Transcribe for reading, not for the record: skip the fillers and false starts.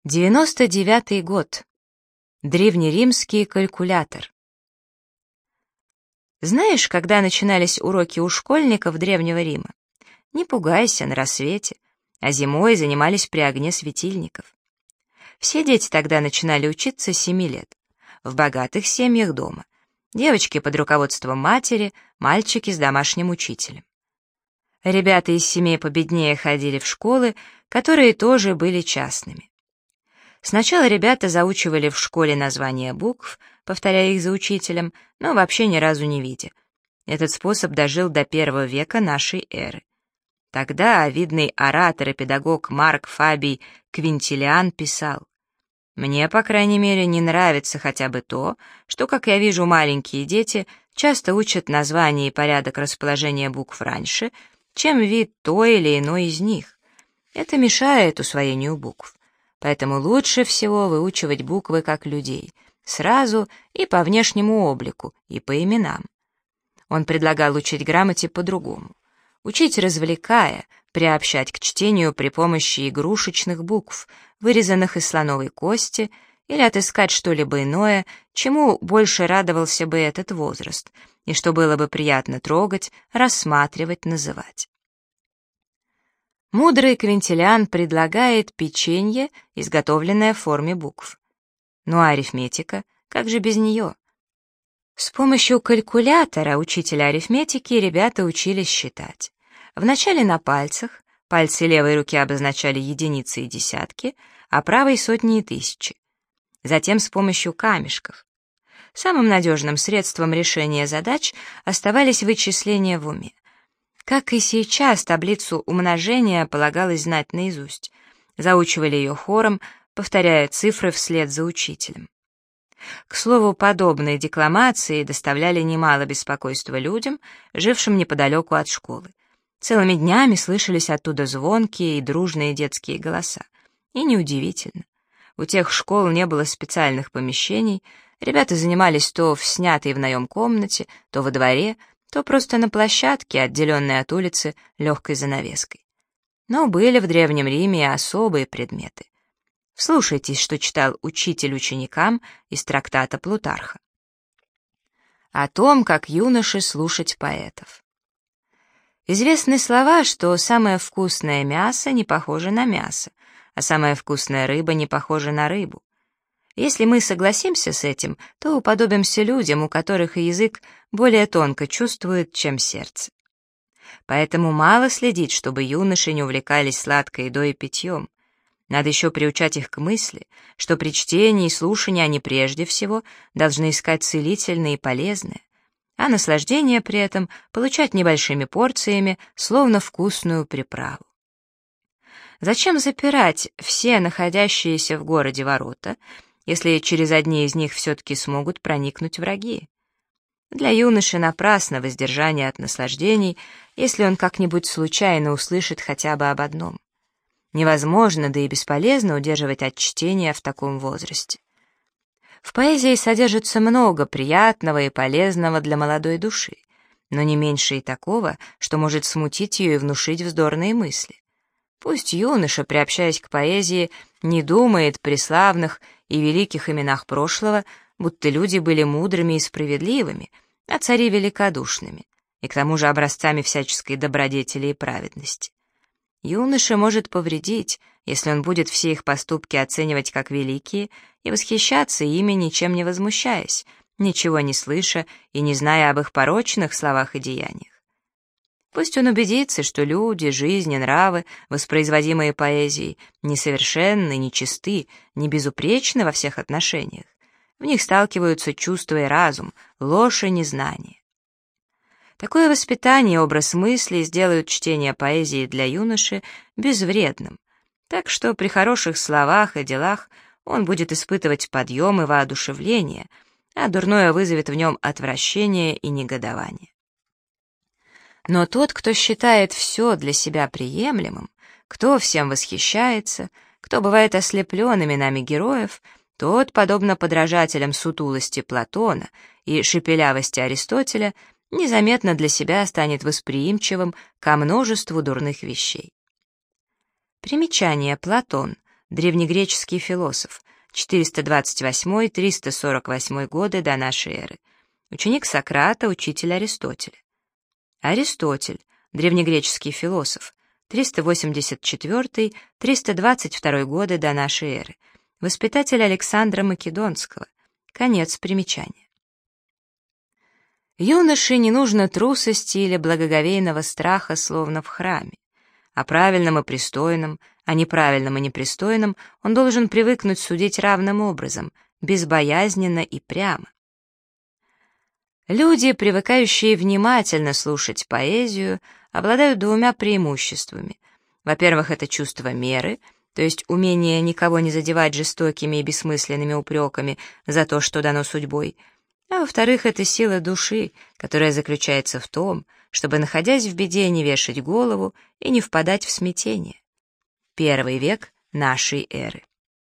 99-й год. Древнеримский калькулятор. Знаешь, когда начинались уроки у школьников Древнего Рима? Не пугайся, на рассвете, а зимой занимались при огне светильников. Все дети тогда начинали учиться с 7 лет. В богатых семьях дома. Девочки под руководством матери, мальчики с домашним учителем. Ребята из семей победнее ходили в школы, которые тоже были частными. Сначала ребята заучивали в школе названия букв, повторяя их за учителем, но вообще ни разу не видя. Этот способ дожил до 1 века нашей эры. Тогда видный оратор и педагог Марк Фабий Квинтилиан писал: «Мне, по крайней мере, не нравится хотя бы то, что, как я вижу, маленькие дети часто учат название и порядок расположения букв раньше, чем вид той или иной из них. Это мешает усвоению букв. Поэтому лучше всего выучивать буквы как людей, сразу и по внешнему облику, и по именам». Он предлагал учить грамоте по-другому. Учить развлекая, приобщать к чтению при помощи игрушечных букв, вырезанных из слоновой кости, или отыскать что-либо иное, чему больше радовался бы этот возраст, и что было бы приятно трогать, рассматривать, называть. Мудрый Квинтилиан предлагает печенье, изготовленное в форме букв. Ну а арифметика, как же без нее? С помощью калькулятора, учителя арифметики, ребята учились считать. Вначале на пальцах, пальцы левой руки обозначали единицы и десятки, а правой — сотни и тысячи. Затем с помощью камешков. Самым надежным средством решения задач оставались вычисления в уме. Как и сейчас, таблицу умножения полагалось знать наизусть. Заучивали ее хором, повторяя цифры вслед за учителем. К слову, подобные декламации доставляли немало беспокойства людям, жившим неподалеку от школы. Целыми днями слышались оттуда звонкие и дружные детские голоса. И неудивительно. У тех школ не было специальных помещений, ребята занимались то в снятой в наем комнате, то во дворе, то просто на площадке, отделенной от улицы легкой занавеской. Но были в Древнем Риме и особые предметы. Вслушайтесь, что читал учитель ученикам из трактата Плутарха. О том, как юноши слушать поэтов. Известны слова, что самое вкусное мясо не похоже на мясо, а самая вкусная рыба не похожа на рыбу. Если мы согласимся с этим, то уподобимся людям, у которых язык более тонко чувствует, чем сердце. Поэтому мало следить, чтобы юноши не увлекались сладкой едой и питьем. Надо еще приучать их к мысли, что при чтении и слушании они прежде всего должны искать целительное и полезное, а наслаждение при этом получать небольшими порциями, словно вкусную приправу. Зачем запирать все находящиеся в городе ворота, если через одни из них все-таки смогут проникнуть враги? Для юноши напрасно воздержание от наслаждений, если он как-нибудь случайно услышит хотя бы об одном. Невозможно, да и бесполезно удерживать от чтения в таком возрасте. В поэзии содержится много приятного и полезного для молодой души, но не меньше и такого, что может смутить ее и внушить вздорные мысли. Пусть юноша, приобщаясь к поэзии, не думает при славных и великих именах прошлого, будто люди были мудрыми и справедливыми, а цари великодушными, и к тому же образцами всяческой добродетели и праведности. Юноша может повредить, если он будет все их поступки оценивать как великие и восхищаться ими, ничем не возмущаясь, ничего не слыша и не зная об их порочных словах и деяниях. Пусть он убедится, что люди, жизнь и нравы, воспроизводимые поэзией, несовершенны, нечисты, не безупречны во всех отношениях. В них сталкиваются чувство и разум, ложь и незнание. Такое воспитание и образ мысли сделают чтение поэзии для юноши безвредным, так что при хороших словах и делах он будет испытывать подъем и воодушевление, а дурное вызовет в нем отвращение и негодование. Но тот, кто считает все для себя приемлемым, кто всем восхищается, кто бывает ослеплен именами героев, тот, подобно подражателям сутулости Платона и шепелявости Аристотеля, незаметно для себя станет восприимчивым ко множеству дурных вещей. Примечание: Платон. древнегреческий философ, 428-348 годы до нашей эры. Ученик Сократа, учитель Аристотеля. Аристотель, древнегреческий философ, 384-322 годы до нашей эры. Воспитатель Александра Македонского. Конец примечания. Юноше не нужно трусости или благоговейного страха, словно в храме. О правильном и пристойном, о неправильном и непристойном он должен привыкнуть судить равным образом, безбоязненно и прямо. Люди, привыкающие внимательно слушать поэзию, обладают двумя преимуществами. Во-первых, это чувство меры, то есть умение никого не задевать жестокими и бессмысленными упреками за то, что дано судьбой. А во-вторых, это сила души, которая заключается в том, чтобы, находясь в беде, не вешать голову и не впадать в смятение. Первый век нашей эры.